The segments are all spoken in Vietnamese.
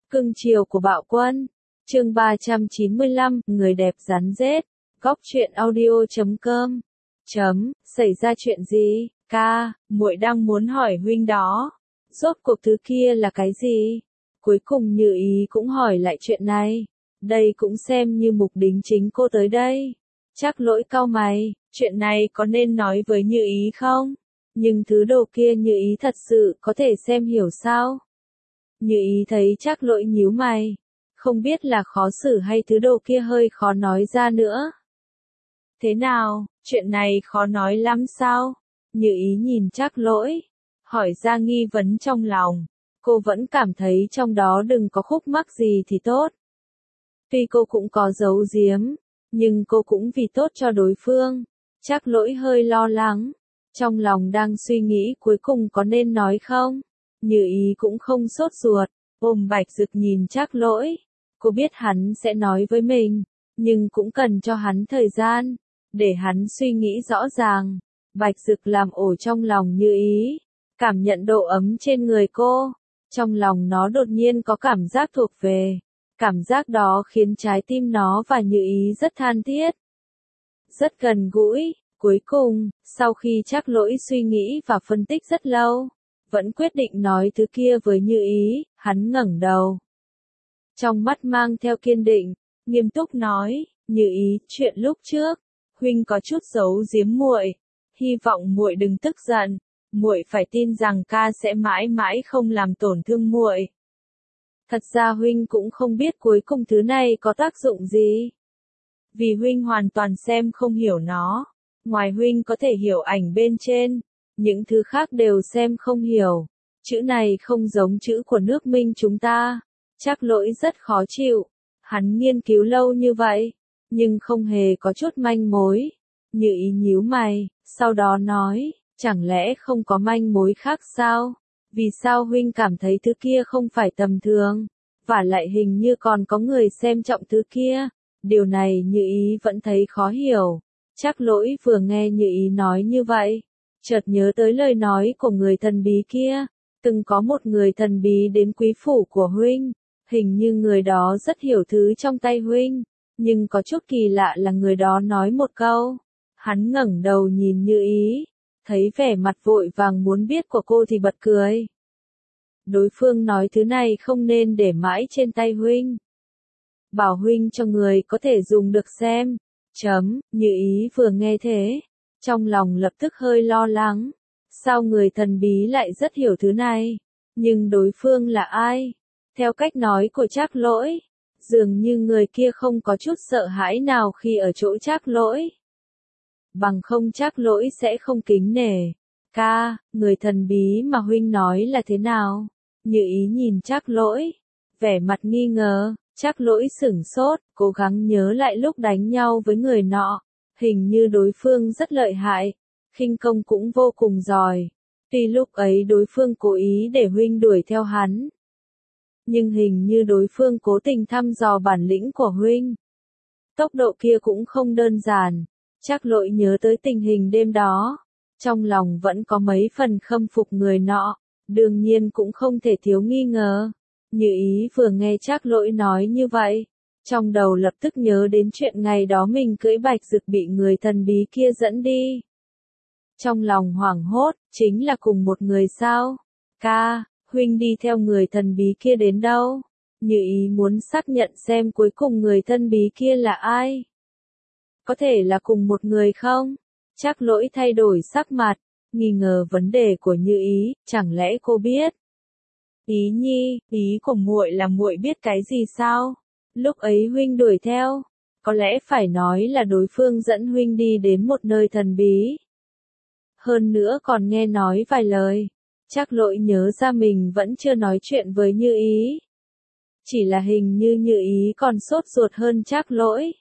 Cưng chiều của Bạo Quân. Chương 395, người đẹp rắn rết. Góc truyện audio.com. Xảy ra chuyện gì? Ca, muội đang muốn hỏi huynh đó. Rốt cuộc thứ kia là cái gì? Cuối cùng Như Ý cũng hỏi lại chuyện này. Đây cũng xem như mục đính chính cô tới đây. Trác Lỗi cau mày, chuyện này có nên nói với Như Ý không? Nhưng thứ đồ kia Như Ý thật sự có thể xem hiểu sao? Như Ý thấy Trác Lỗi nhíu mày, không biết là khó xử hay thứ đồ kia hơi khó nói ra nữa. Thế nào, chuyện này khó nói lắm sao? Như Ý nhìn Trác Lỗi, hỏi ra nghi vấn trong lòng. Cô vẫn cảm thấy trong đó đừng có khúc mắc gì thì tốt. Tuy cô cũng có giấu giếm, nhưng cô cũng vì tốt cho đối phương. Trác Lỗi hơi lo lắng, trong lòng đang suy nghĩ cuối cùng có nên nói không. Như Ý cũng không sốt ruột, ôm Bạch Dực nhìn Trác Lỗi. Cô biết hắn sẽ nói với mình, nhưng cũng cần cho hắn thời gian, để hắn suy nghĩ rõ ràng. Bạch Dực làm ổ trong lòng Như Ý, cảm nhận độ ấm trên người cô. Trong lòng nó đột nhiên có cảm giác thuộc về. Cảm giác đó khiến trái tim nó và Như Ý rất than thiết. Rất gần gũi. Cuối cùng, sau khi Trác Lỗi suy nghĩ và phân tích rất lâu, vẫn quyết định nói thứ kia với Như Ý, hắn ngẩng đầu. Trong mắt mang theo kiên định, nghiêm túc nói, Như Ý, chuyện lúc trước, huynh có chút giấu giếm muội, hy vọng muội đừng tức giận, muội phải tin rằng ca sẽ mãi mãi không làm tổn thương muội. Thật ra huynh cũng không biết cuối cùng thứ này có tác dụng gì. Vì huynh hoàn toàn xem không hiểu nó, ngoài huynh có thể hiểu ảnh bên trên, những thứ khác đều xem không hiểu. Chữ này không giống chữ của nước Minh chúng ta. Trác Lỗi rất khó chịu. Hắn nghiên cứu lâu như vậy, nhưng không hề có chút manh mối. Như Ý nhíu mày, sau đó nói, chẳng lẽ không có manh mối khác sao? Vì sao huynh cảm thấy thứ kia không phải tầm thường? Và lại hình như còn có người xem trọng thứ kia. Điều này Như Ý vẫn thấy khó hiểu. Trác Lỗi vừa nghe Như Ý nói như vậy, chợt nhớ tới lời nói của người thần bí kia. Từng có một người thần bí đến quý phủ của huynh. Hình như người đó rất hiểu thứ trong tay huynh. Nhưng có chút kỳ lạ là người đó nói một câu. Hắn ngẩng đầu nhìn Như Ý, thấy vẻ mặt vội vàng muốn biết của cô thì bật cười. Đối phương nói thứ này không nên để mãi trên tay huynh. Bảo huynh cho người có thể dùng được xem. Như Ý vừa nghe thế, trong lòng lập tức hơi lo lắng. Sao người thần bí lại rất hiểu thứ này? Nhưng đối phương là ai? Theo cách nói của Trác Lỗi, dường như người kia không có chút sợ hãi nào khi ở chỗ Trác Lỗi. Bằng không Trác Lỗi sẽ không kính nể. Ca, người thần bí mà huynh nói là thế nào? Như Ý nhìn Trác Lỗi, vẻ mặt nghi ngờ. Trác Lỗi sửng sốt, cố gắng nhớ lại lúc đánh nhau với người nọ. Hình như đối phương rất lợi hại, khinh công cũng vô cùng giỏi. Tuy lúc ấy đối phương cố ý để huynh đuổi theo hắn, nhưng hình như đối phương cố tình thăm dò bản lĩnh của huynh. Tốc độ kia cũng không đơn giản. Trác Lỗi nhớ tới tình hình đêm đó, trong lòng vẫn có mấy phần khâm phục người nọ, đương nhiên cũng không thể thiếu nghi ngờ. Như Ý vừa nghe Trác Lỗi nói như vậy, trong đầu lập tức nhớ đến chuyện ngày đó mình cưỡi Bạch Dực bị người thần bí kia dẫn đi. Trong lòng hoảng hốt, chính là cùng một người sao? Ca, huynh đi theo người thần bí kia đến đâu? Như Ý muốn xác nhận xem cuối cùng người thần bí kia là ai? Có thể là cùng một người không? Trác Lỗi thay đổi sắc mặt, nghi ngờ vấn đề của Như Ý, chẳng lẽ cô biết? Ý nhi, ý của muội là muội biết cái gì sao? Lúc ấy huynh đuổi theo, có lẽ phải nói là đối phương dẫn huynh đi đến một nơi thần bí. Hơn nữa còn nghe nói vài lời. Trác Lỗi nhớ ra mình vẫn chưa nói chuyện với Như Ý. Chỉ là hình như Như Ý còn sốt ruột hơn Trác Lỗi.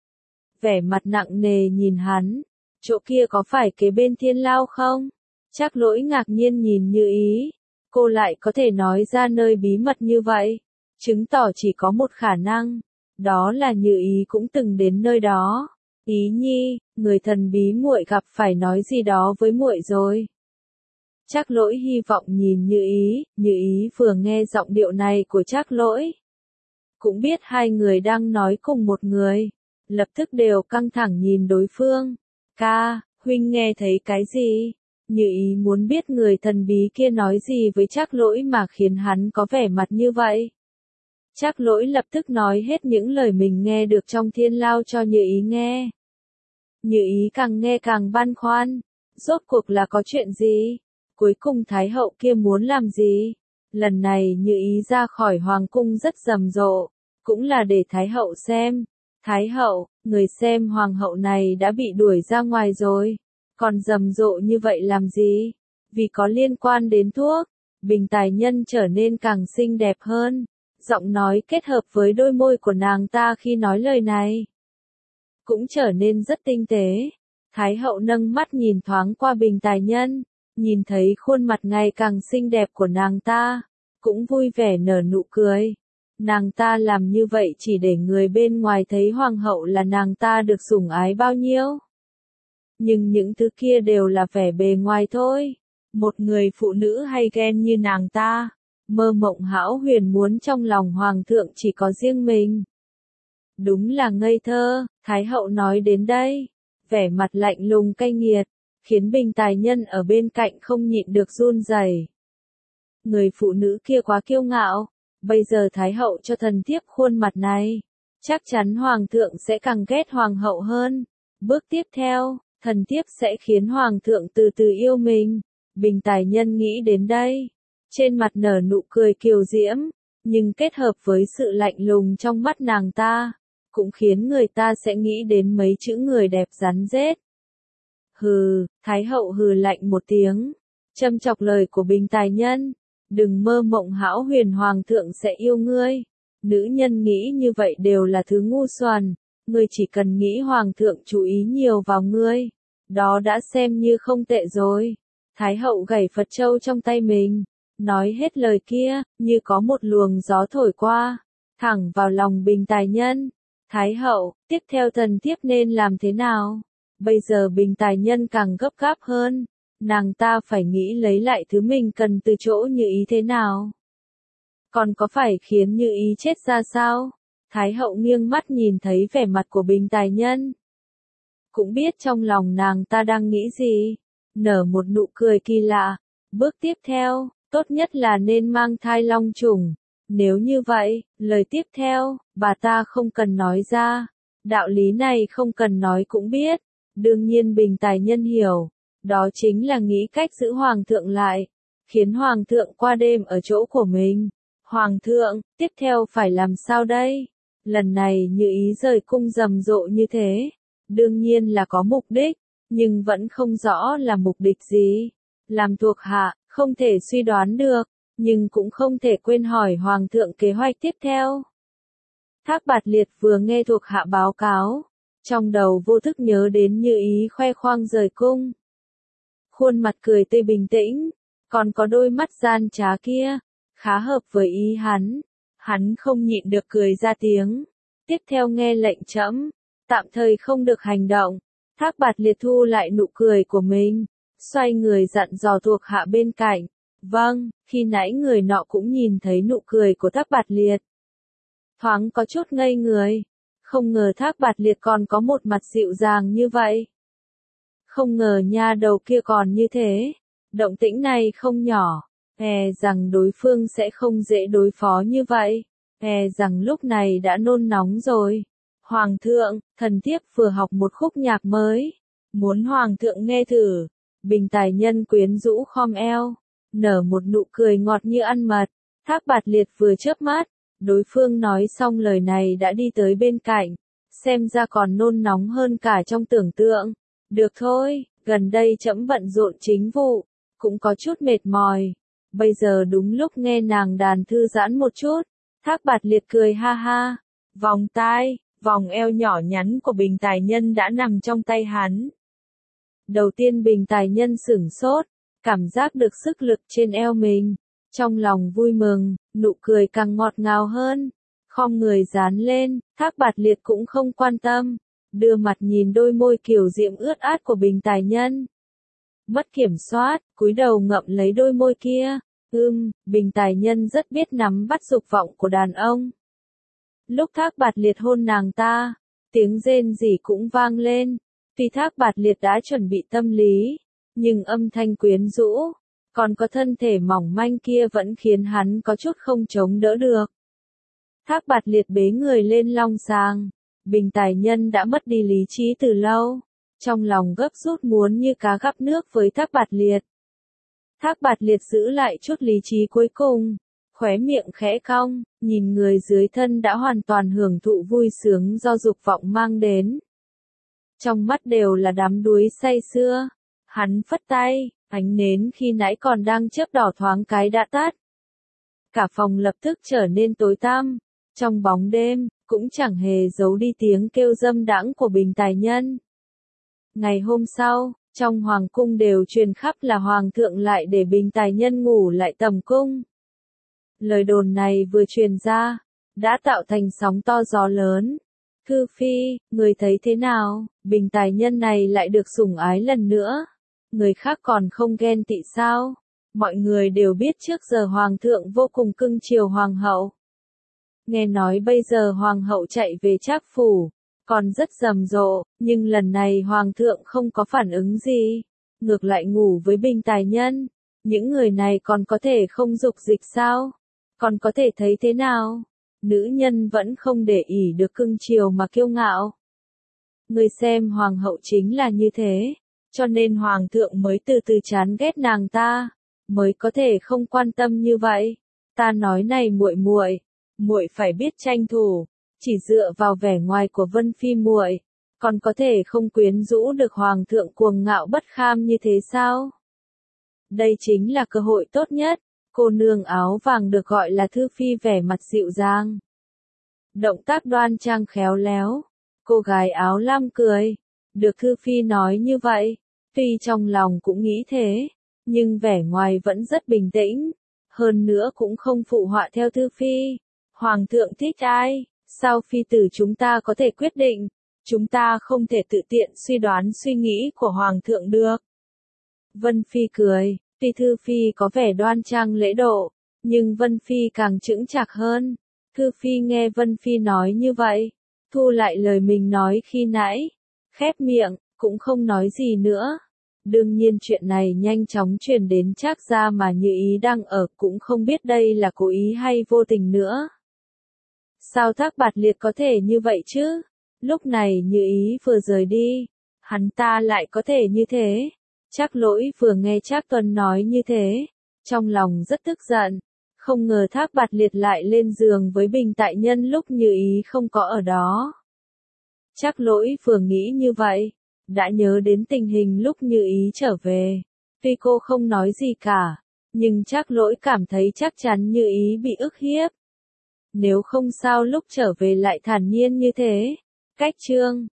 Vẻ mặt nặng nề nhìn hắn, chỗ kia có phải kế bên Thiên Lao không? Trác Lỗi ngạc nhiên nhìn Như Ý. Cô lại có thể nói ra nơi bí mật như vậy, chứng tỏ chỉ có một khả năng, đó là Như Ý cũng từng đến nơi đó. Ý nhi, người thần bí muội gặp phải nói gì đó với muội rồi. Trác Lỗi hy vọng nhìn Như Ý vừa nghe giọng điệu này của Trác Lỗi. Cũng biết hai người đang nói cùng một người, lập tức đều căng thẳng nhìn đối phương. Ca, huynh nghe thấy cái gì? Như Ý muốn biết người thần bí kia nói gì với Trác Lỗi mà khiến hắn có vẻ mặt như vậy. Trác Lỗi lập tức nói hết những lời mình nghe được trong Thiên Lao cho Như Ý nghe. Như Ý càng nghe càng băn khoăn, rốt cuộc là có chuyện gì? Cuối cùng Thái hậu kia muốn làm gì? Lần này Như Ý ra khỏi hoàng cung rất rầm rộ, cũng là để Thái hậu xem. Thái hậu, người xem hoàng hậu này đã bị đuổi ra ngoài rồi, còn rầm rộ như vậy làm gì? Vì có liên quan đến thuốc, Bình Tài Nhân trở nên càng xinh đẹp hơn. Giọng nói kết hợp với đôi môi của nàng ta khi nói lời này cũng trở nên rất tinh tế. Thái hậu nâng mắt nhìn thoáng qua Bình Tài Nhân, nhìn thấy khuôn mặt ngày càng xinh đẹp của nàng ta, cũng vui vẻ nở nụ cười. Nàng ta làm như vậy chỉ để người bên ngoài thấy hoàng hậu là nàng ta được sủng ái bao nhiêu. Nhưng những thứ kia đều là vẻ bề ngoài thôi. Một người phụ nữ hay ghen như nàng ta, mơ mộng hão huyền muốn trong lòng hoàng thượng chỉ có riêng mình. Đúng là ngây thơ. Thái hậu nói đến đây, vẻ mặt lạnh lùng cay nghiệt, khiến Bình Tài Nhân ở bên cạnh không nhịn được run rẩy. Người phụ nữ kia quá kiêu ngạo, bây giờ Thái hậu cho thần thiếp khuôn mặt này, chắc chắn hoàng thượng sẽ càng ghét hoàng hậu hơn. Bước tiếp theo, thần thiếp sẽ khiến hoàng thượng từ từ yêu mình. Bình Tài Nhân nghĩ đến đây, trên mặt nở nụ cười kiều diễm, nhưng kết hợp với sự lạnh lùng trong mắt nàng ta, cũng khiến người ta sẽ nghĩ đến mấy chữ người đẹp rắn rết. Hừ, Thái hậu hừ lạnh một tiếng, châm chọc lời của Bình Tài Nhân. Đừng mơ mộng hão huyền hoàng thượng sẽ yêu ngươi. Nữ nhân nghĩ như vậy đều là thứ ngu xuẩn. Ngươi chỉ cần nghĩ hoàng thượng chú ý nhiều vào ngươi, đó đã xem như không tệ rồi. Thái hậu gảy Phật châu trong tay mình, nói hết lời kia, như có một luồng gió thổi qua, thẳng vào lòng Bình Tài Nhân. Thái hậu, tiếp theo thần thiếp nên làm thế nào? Bây giờ Bình Tài Nhân càng gấp gáp hơn, nàng ta phải nghĩ lấy lại thứ mình cần từ chỗ Như Ý thế nào. Còn có phải khiến Như Ý chết ra sao? Thái hậu nghiêng mắt nhìn thấy vẻ mặt của Bình Tài Nhân, cũng biết trong lòng nàng ta đang nghĩ gì, nở một nụ cười kỳ lạ. Bước tiếp theo, tốt nhất là nên mang thai long trùng. Nếu như vậy, lời tiếp theo, bà ta không cần nói ra. Đạo lý này không cần nói cũng biết. Đương nhiên Bình Tài Nhân hiểu, đó chính là nghĩ cách giữ hoàng thượng lại, khiến hoàng thượng qua đêm ở chỗ của mình. Hoàng thượng, tiếp theo phải làm sao đây? Lần này Như Ý rời cung rầm rộ như thế, đương nhiên là có mục đích, nhưng vẫn không rõ là mục đích gì. Làm thuộc hạ, không thể suy đoán được, nhưng cũng không thể quên hỏi hoàng thượng kế hoạch tiếp theo. Thác Bạt Liệt vừa nghe thuộc hạ báo cáo, trong đầu vô thức nhớ đến Như Ý khoe khoang rời cung. Khuôn mặt cười tươi bình tĩnh, còn có đôi mắt gian trá kia, khá hợp với ý hắn. Hắn không nhịn được cười ra tiếng. Tiếp theo nghe lệnh trẫm, tạm thời không được hành động. Thác Bạt Liệt thu lại nụ cười của mình, xoay người dặn dò thuộc hạ bên cạnh. Vâng, khi nãy người nọ cũng nhìn thấy nụ cười của Thác Bạt Liệt, thoáng có chút ngây người. Không ngờ Thác Bạt Liệt còn có một mặt dịu dàng như vậy. Không ngờ nha đầu kia còn như thế. Động tĩnh này không nhỏ, e rằng đối phương sẽ không dễ đối phó như vậy. E rằng lúc này đã nôn nóng rồi. Hoàng thượng, thần thiếp vừa học một khúc nhạc mới, muốn hoàng thượng nghe thử. Bình Tài Nhân quyến rũ khom eo, nở một nụ cười ngọt như ăn mật. Thác Bạt Liệt vừa chớp mắt, đối phương nói xong lời này đã đi tới bên cạnh, xem ra còn nôn nóng hơn cả trong tưởng tượng. Được thôi, gần đây trẫm bận rộn chính vụ, cũng có chút mệt mỏi. Bây giờ đúng lúc nghe nàng đàn thư giãn một chút. Thác Bạt Liệt cười ha ha, vòng tai, vòng eo nhỏ nhắn của Bình Tài Nhân đã nằm trong tay hắn. Đầu tiên Bình Tài Nhân sửng sốt, cảm giác được sức lực trên eo mình, trong lòng vui mừng, nụ cười càng ngọt ngào hơn. Khom người dán lên, Thác Bạt Liệt cũng không quan tâm, đưa mặt nhìn đôi môi kiều diễm ướt át của Bình Tài Nhân. mất kiểm soát, cúi đầu ngậm lấy đôi môi kia. Bình tài nhân rất biết nắm bắt dục vọng của đàn ông. Lúc Thác Bạt Liệt hôn nàng ta, tiếng rên rỉ cũng vang lên. Tuy Thác Bạt Liệt đã chuẩn bị tâm lý, nhưng âm thanh quyến rũ, còn có thân thể mỏng manh kia vẫn khiến hắn có chút không chống đỡ được. Thác Bạt Liệt bế người lên long sàng. Bình tài nhân đã mất đi lý trí từ lâu, trong lòng gấp rút muốn như cá gắp nước với Thác Bạt Liệt. Thác Bạt Liệt giữ lại chút lý trí cuối cùng, khóe miệng khẽ cong, nhìn người dưới thân đã hoàn toàn hưởng thụ vui sướng do dục vọng mang đến. Trong mắt đều là đắm đuối say sưa, hắn phất tay, ánh nến khi nãy còn đang chớp đỏ thoáng cái đã tắt. Cả phòng lập tức trở nên tối tăm, trong bóng đêm, cũng chẳng hề giấu đi tiếng kêu dâm đãng của Bình tài nhân. Ngày hôm sau, trong hoàng cung đều truyền khắp là hoàng thượng lại để Bình tài nhân ngủ lại tầm cung. Lời đồn này vừa truyền ra, đã tạo thành sóng to gió lớn. Thư Phi, người thấy thế nào, Bình tài nhân này lại được sủng ái lần nữa. Người khác còn không ghen tị sao? Mọi người đều biết trước giờ hoàng thượng vô cùng cưng chiều hoàng hậu. Nghe nói bây giờ hoàng hậu chạy về Trác phủ, còn rất rầm rộ, nhưng lần này hoàng thượng không có phản ứng gì, ngược lại ngủ với Bình tài nhân. Những người này còn có thể không dục dịch sao? Còn có thể thấy thế nào? Nữ nhân vẫn không để ý được cưng chiều mà kiêu ngạo. Người xem hoàng hậu chính là như thế, cho nên hoàng thượng mới từ từ chán ghét nàng ta, mới có thể không quan tâm như vậy. Ta nói này muội phải biết tranh thủ, chỉ dựa vào vẻ ngoài của Vân Phi muội, còn có thể không quyến rũ được hoàng thượng cuồng ngạo bất kham như thế sao? Đây chính là cơ hội tốt nhất. Cô nương áo vàng được gọi là Thư Phi vẻ mặt dịu dàng, động tác đoan trang khéo léo. Cô gái áo lam cười, được Thư Phi nói như vậy, tuy trong lòng cũng nghĩ thế, nhưng vẻ ngoài vẫn rất bình tĩnh, hơn nữa cũng không phụ họa theo Thư Phi. Hoàng thượng thích ai, sao phi tử chúng ta có thể quyết định, chúng ta không thể tự tiện suy đoán suy nghĩ của hoàng thượng được. Vân Phi cười, tuy Thư Phi có vẻ đoan trang lễ độ, nhưng Vân Phi càng chững chạc hơn. Thư Phi nghe Vân Phi nói như vậy, thu lại lời mình nói khi nãy, khép miệng, cũng không nói gì nữa. Đương nhiên chuyện này nhanh chóng truyền đến Trác gia mà Như Ý đang ở, cũng không biết đây là cố ý hay vô tình nữa. Sao Thác Bạt Liệt có thể như vậy chứ? Lúc này Như Ý vừa rời đi, hắn ta lại có thể như thế. Trác Lỗi vừa nghe Trác Tuân nói như thế, trong lòng rất tức giận, không ngờ Thác Bạt Liệt lại lên giường với Bình tại nhân lúc Như Ý không có ở đó. Trác Lỗi vừa nghĩ như vậy, đã nhớ đến tình hình lúc Như Ý trở về. Tuy cô không nói gì cả, nhưng Trác Lỗi cảm thấy chắc chắn Như Ý bị ức hiếp. Nếu không sao lúc trở về lại thản nhiên như thế. Cách chương